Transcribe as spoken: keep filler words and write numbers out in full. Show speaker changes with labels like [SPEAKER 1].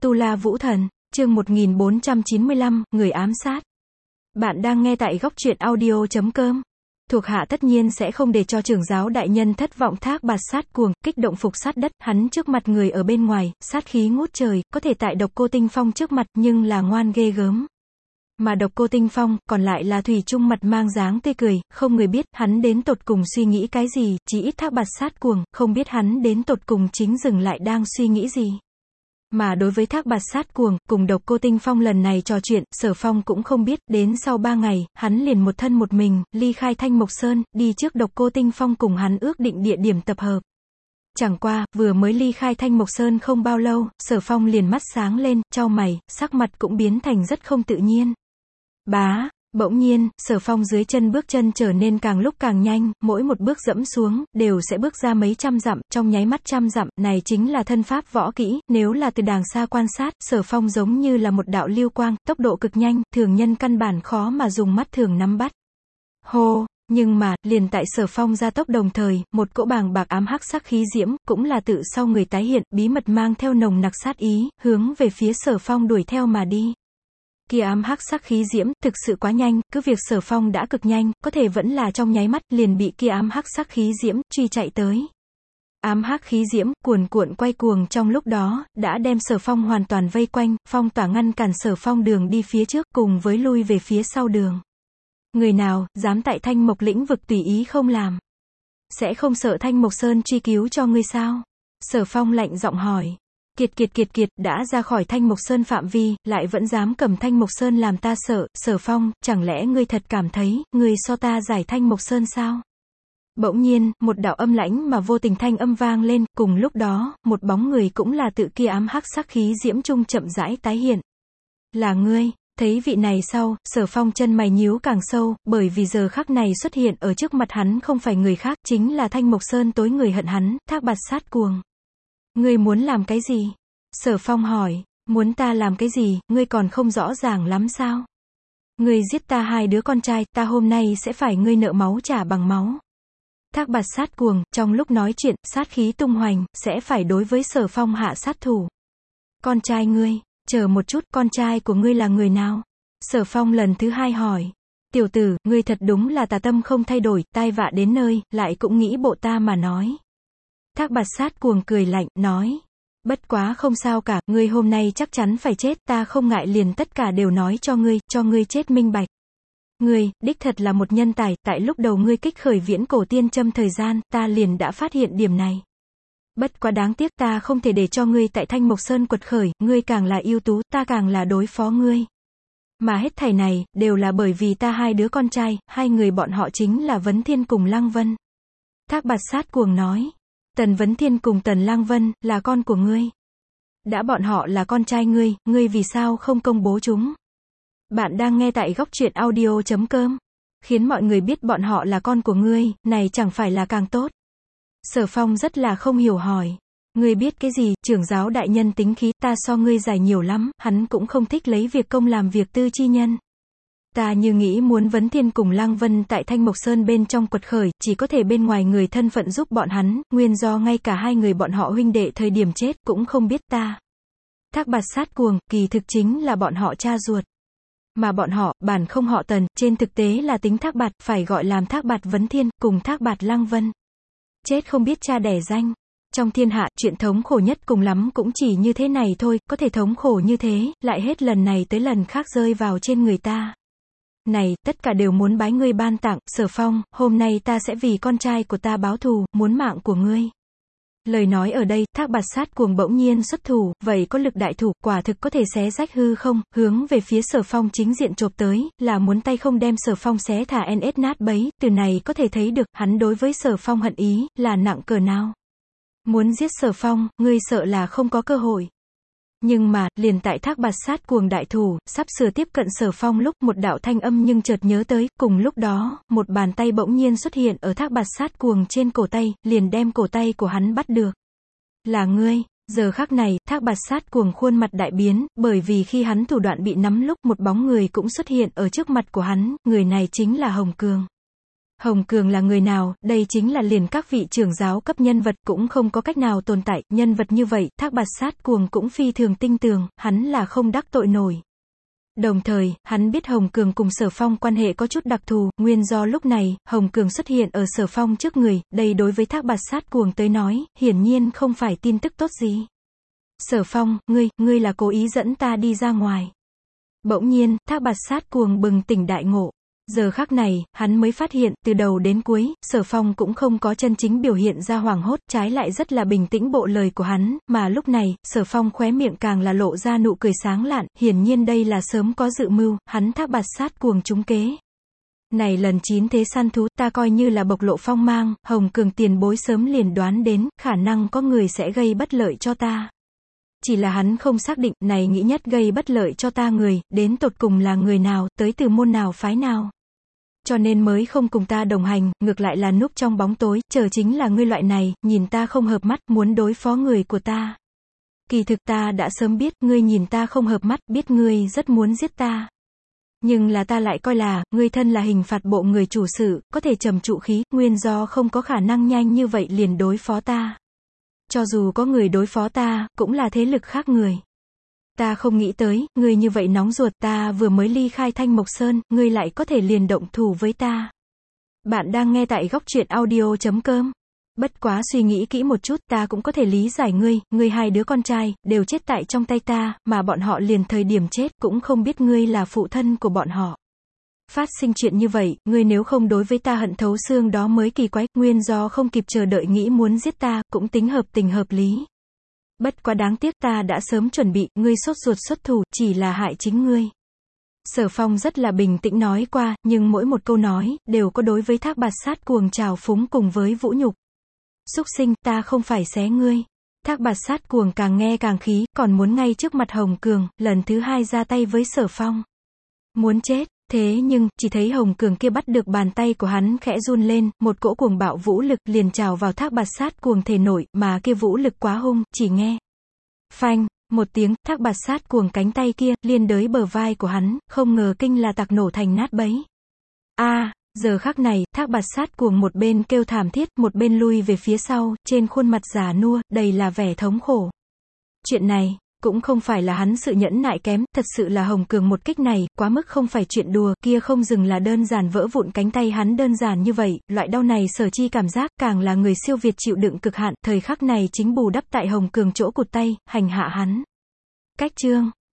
[SPEAKER 1] Tu La Vũ Thần, chương một nghìn bốn trăm chín mươi lăm, người ám sát. Bạn đang nghe tại góc truyện audio chấm com. Thuộc hạ tất nhiên sẽ không để cho trưởng giáo đại nhân thất vọng. Thác Bạt sát cuồng, kích động phục sát đất, hắn trước mặt người ở bên ngoài, sát khí ngút trời, có thể tại Độc Cô Tinh Phong trước mặt, nhưng là ngoan ghê gớm. Mà Độc Cô Tinh Phong, còn lại là thủy chung mặt mang dáng tươi cười, không người biết, hắn đến tột cùng suy nghĩ cái gì, chỉ ít Thác Bạt sát cuồng, không biết hắn đến tột cùng chính dừng lại đang suy nghĩ gì. Mà đối với Thác Bạt sát cuồng, cùng Độc Cô Tinh Phong lần này trò chuyện, Sở Phong cũng không biết, đến sau ba ngày, hắn liền một thân một mình, ly khai Thanh Mộc Sơn, đi trước Độc Cô Tinh Phong cùng hắn ước định địa điểm tập hợp. Chẳng qua, vừa mới ly khai Thanh Mộc Sơn không bao lâu, Sở Phong liền mắt sáng lên, chau mày, sắc mặt cũng biến thành rất không tự nhiên. Bá, bỗng nhiên, Sở Phong dưới chân bước chân trở nên càng lúc càng nhanh, mỗi một bước dẫm xuống, đều sẽ bước ra mấy trăm dặm, trong nháy mắt trăm dặm, này chính là thân pháp võ kỹ, nếu là từ đàng xa quan sát, Sở Phong giống như là một đạo lưu quang, tốc độ cực nhanh, thường nhân căn bản khó mà dùng mắt thường nắm bắt. Hô! Nhưng mà, liền tại Sở Phong gia tốc đồng thời, một cỗ bàng bạc ám hắc sắc khí diễm, cũng là tự sau người tái hiện, bí mật mang theo nồng nặc sát ý, hướng về phía Sở Phong đuổi theo mà đi. Kia ám hắc sắc khí diễm, thực sự quá nhanh, cứ việc Sở Phong đã cực nhanh, có thể vẫn là trong nháy mắt, liền bị kia ám hắc sắc khí diễm, truy chạy tới. Ám hắc khí diễm, cuồn cuộn quay cuồng trong lúc đó, đã đem Sở Phong hoàn toàn vây quanh, phong tỏa ngăn cản Sở Phong đường đi phía trước, cùng với lui về phía sau đường. Người nào, dám tại Thanh Mộc lĩnh vực tùy ý không làm? Sẽ không sợ Thanh Mộc Sơn truy cứu cho ngươi sao? Sở Phong lạnh giọng hỏi. Kiệt kiệt kiệt kiệt, đã ra khỏi Thanh Mộc Sơn phạm vi, lại vẫn dám cầm Thanh Mộc Sơn làm ta sợ, Sở Phong, chẳng lẽ ngươi thật cảm thấy, ngươi so ta giải Thanh Mộc Sơn sao? Bỗng nhiên, một đạo âm lãnh mà vô tình thanh âm vang lên, cùng lúc đó, một bóng người cũng là tự kia ám hắc sắc khí diễm trung chậm rãi tái hiện. Là ngươi. Thấy vị này sau, Sở Phong chân mày nhíu càng sâu, bởi vì giờ khắc này xuất hiện ở trước mặt hắn không phải người khác, chính là Thanh Mộc Sơn tối người hận hắn, Thác Bạt sát cuồng. Ngươi muốn làm cái gì? Sở Phong hỏi, muốn ta làm cái gì, ngươi còn không rõ ràng lắm sao? Ngươi giết ta hai đứa con trai, ta hôm nay sẽ phải ngươi nợ máu trả bằng máu. Thác Bạt sát cuồng, trong lúc nói chuyện, sát khí tung hoành, sẽ phải đối với Sở Phong hạ sát thủ. Con trai ngươi, chờ một chút, con trai của ngươi là người nào? Sở Phong lần thứ hai hỏi. Tiểu tử, ngươi thật đúng là tà tâm không thay đổi, tai vạ đến nơi, lại cũng nghĩ bộ ta mà nói. Thác Bạt sát cuồng cười lạnh, nói. Bất quá không sao cả, ngươi hôm nay chắc chắn phải chết, ta không ngại liền tất cả đều nói cho ngươi, cho ngươi chết minh bạch. Ngươi, đích thật là một nhân tài, tại lúc đầu ngươi kích khởi viễn cổ tiên châm thời gian, ta liền đã phát hiện điểm này. Bất quá đáng tiếc, ta không thể để cho ngươi tại Thanh Mộc Sơn quật khởi, ngươi càng là ưu tú, ta càng là đối phó ngươi. Mà hết thảy này, đều là bởi vì ta hai đứa con trai, hai người bọn họ chính là Vấn Thiên cùng Lăng Vân. Thác Bạt sát cuồng nói. Tần Vấn Thiên cùng Tần Lăng Vân, là con của ngươi. Đã bọn họ là con trai ngươi, ngươi vì sao không công bố chúng? Bạn đang nghe tại góc truyện audio chấm com. Khiến mọi người biết bọn họ là con của ngươi, này chẳng phải là càng tốt. Sở Phong rất là không hiểu hỏi. Ngươi biết cái gì, trưởng giáo đại nhân tính khí, ta so ngươi dài nhiều lắm, hắn cũng không thích lấy việc công làm việc tư chi nhân. Ta như nghĩ muốn Vấn Thiên cùng Lăng Vân tại Thanh Mộc Sơn bên trong quật khởi, chỉ có thể bên ngoài người thân phận giúp bọn hắn, nguyên do ngay cả hai người bọn họ huynh đệ thời điểm chết, cũng không biết ta. Thác Bạt sát cuồng, kỳ thực chính là bọn họ cha ruột. Mà bọn họ, bản không họ Tần, trên thực tế là tính Thác Bạt, phải gọi làm Thác Bạt Vấn Thiên, cùng Thác Bạt Lăng Vân. Chết không biết cha đẻ danh. Trong thiên hạ, chuyện thống khổ nhất cùng lắm cũng chỉ như thế này thôi, có thể thống khổ như thế, lại hết lần này tới lần khác rơi vào trên người ta. Này, tất cả đều muốn bái ngươi ban tặng, Sở Phong, hôm nay ta sẽ vì con trai của ta báo thù, muốn mạng của ngươi. Lời nói ở đây, Thác Bạt sát cuồng bỗng nhiên xuất thủ, vậy có lực đại thủ, quả thực có thể xé rách hư không, hướng về phía Sở Phong chính diện chộp tới, là muốn tay không đem Sở Phong xé thả en ét nát bấy, từ này có thể thấy được, hắn đối với Sở Phong hận ý, là nặng cỡ nào. Muốn giết Sở Phong, ngươi sợ là không có cơ hội. Nhưng mà, liền tại Thác Bạt sát cuồng đại thủ, sắp sửa tiếp cận Sở Phong lúc một đạo thanh âm nhưng chợt nhớ tới, cùng lúc đó, một bàn tay bỗng nhiên xuất hiện ở Thác Bạt sát cuồng trên cổ tay, liền đem cổ tay của hắn bắt được. Là ngươi, giờ khắc này, Thác Bạt sát cuồng khuôn mặt đại biến, bởi vì khi hắn thủ đoạn bị nắm lúc một bóng người cũng xuất hiện ở trước mặt của hắn, người này chính là Hồng Cường. Hồng Cường là người nào, đây chính là liền các vị trưởng giáo cấp nhân vật cũng không có cách nào tồn tại, nhân vật như vậy, Thác Bạt Sát Cuồng cũng phi thường tinh tường, hắn là không đắc tội nổi. Đồng thời, hắn biết Hồng Cường cùng Sở Phong quan hệ có chút đặc thù, nguyên do lúc này, Hồng Cường xuất hiện ở Sở Phong trước người, đây đối với Thác Bạt Sát Cuồng tới nói, hiển nhiên không phải tin tức tốt gì. Sở Phong, ngươi, ngươi là cố ý dẫn ta đi ra ngoài. Bỗng nhiên, Thác Bạt Sát Cuồng bừng tỉnh đại ngộ. Giờ khắc này, hắn mới phát hiện, từ đầu đến cuối, Sở Phong cũng không có chân chính biểu hiện ra hoảng hốt, trái lại rất là bình tĩnh bộ lời của hắn, mà lúc này, Sở Phong khóe miệng càng là lộ ra nụ cười sáng lạn, hiển nhiên đây là sớm có dự mưu, hắn Thác Bạt Sát Cuồng trúng kế. Này lần chín thế săn thú, ta coi như là bộc lộ phong mang, Hồng Cường tiền bối sớm liền đoán đến, khả năng có người sẽ gây bất lợi cho ta. Chỉ là hắn không xác định, này nghĩ nhất gây bất lợi cho ta người, đến tột cùng là người nào, tới từ môn nào phái nào. Cho nên mới không cùng ta đồng hành, ngược lại là núp trong bóng tối, chờ chính là ngươi loại này, nhìn ta không hợp mắt, muốn đối phó người của ta. Kỳ thực ta đã sớm biết, ngươi nhìn ta không hợp mắt, biết ngươi rất muốn giết ta. Nhưng là ta lại coi là, ngươi thân là hình phạt bộ người chủ sự, có thể trầm trụ khí, nguyên do không có khả năng nhanh như vậy liền đối phó ta. Cho dù có người đối phó ta, cũng là thế lực khác người. Ta không nghĩ tới, ngươi như vậy nóng ruột, ta vừa mới ly khai Thanh Mộc Sơn, ngươi lại có thể liền động thủ với ta. Bạn đang nghe tại góc truyện audio chấm com. Bất quá suy nghĩ kỹ một chút, ta cũng có thể lý giải ngươi, ngươi hai đứa con trai, đều chết tại trong tay ta, mà bọn họ liền thời điểm chết, cũng không biết ngươi là phụ thân của bọn họ. Phát sinh chuyện như vậy, ngươi nếu không đối với ta hận thấu xương đó mới kỳ quái, nguyên do không kịp chờ đợi nghĩ muốn giết ta, cũng tính hợp tình hợp lý. Bất quá đáng tiếc ta đã sớm chuẩn bị, ngươi sốt ruột xuất thủ, chỉ là hại chính ngươi. Sở Phong rất là bình tĩnh nói qua, nhưng mỗi một câu nói, đều có đối với Thác Bạt Sát Cuồng trào phúng cùng với vũ nhục. Súc sinh, ta không phải xé ngươi. Thác Bạt Sát Cuồng càng nghe càng khí, còn muốn ngay trước mặt Hồng Cường, lần thứ hai ra tay với Sở Phong. Muốn chết. Thế nhưng, chỉ thấy Hồng Cường kia bắt được bàn tay của hắn khẽ run lên, một cỗ cuồng bạo vũ lực liền trào vào Thác Bạt Sát Cuồng thể nổi, mà kia vũ lực quá hung, chỉ nghe. Phanh, một tiếng, Thác Bạt Sát Cuồng cánh tay kia, liên đới bờ vai của hắn, không ngờ kinh là tạc nổ thành nát bấy. A, à, giờ khắc này, Thác Bạt Sát Cuồng một bên kêu thảm thiết, một bên lui về phía sau, trên khuôn mặt già nua, đầy là vẻ thống khổ. Chuyện này, cũng không phải là hắn sự nhẫn nại kém, thật sự là Hồng Cường một kích này, quá mức không phải chuyện đùa, kia không dừng là đơn giản vỡ vụn cánh tay hắn đơn giản như vậy, loại đau này Sở Chi cảm giác, càng là người siêu việt chịu đựng cực hạn, thời khắc này chính bù đắp tại Hồng Cường chỗ cụt tay, hành hạ hắn. Cách chương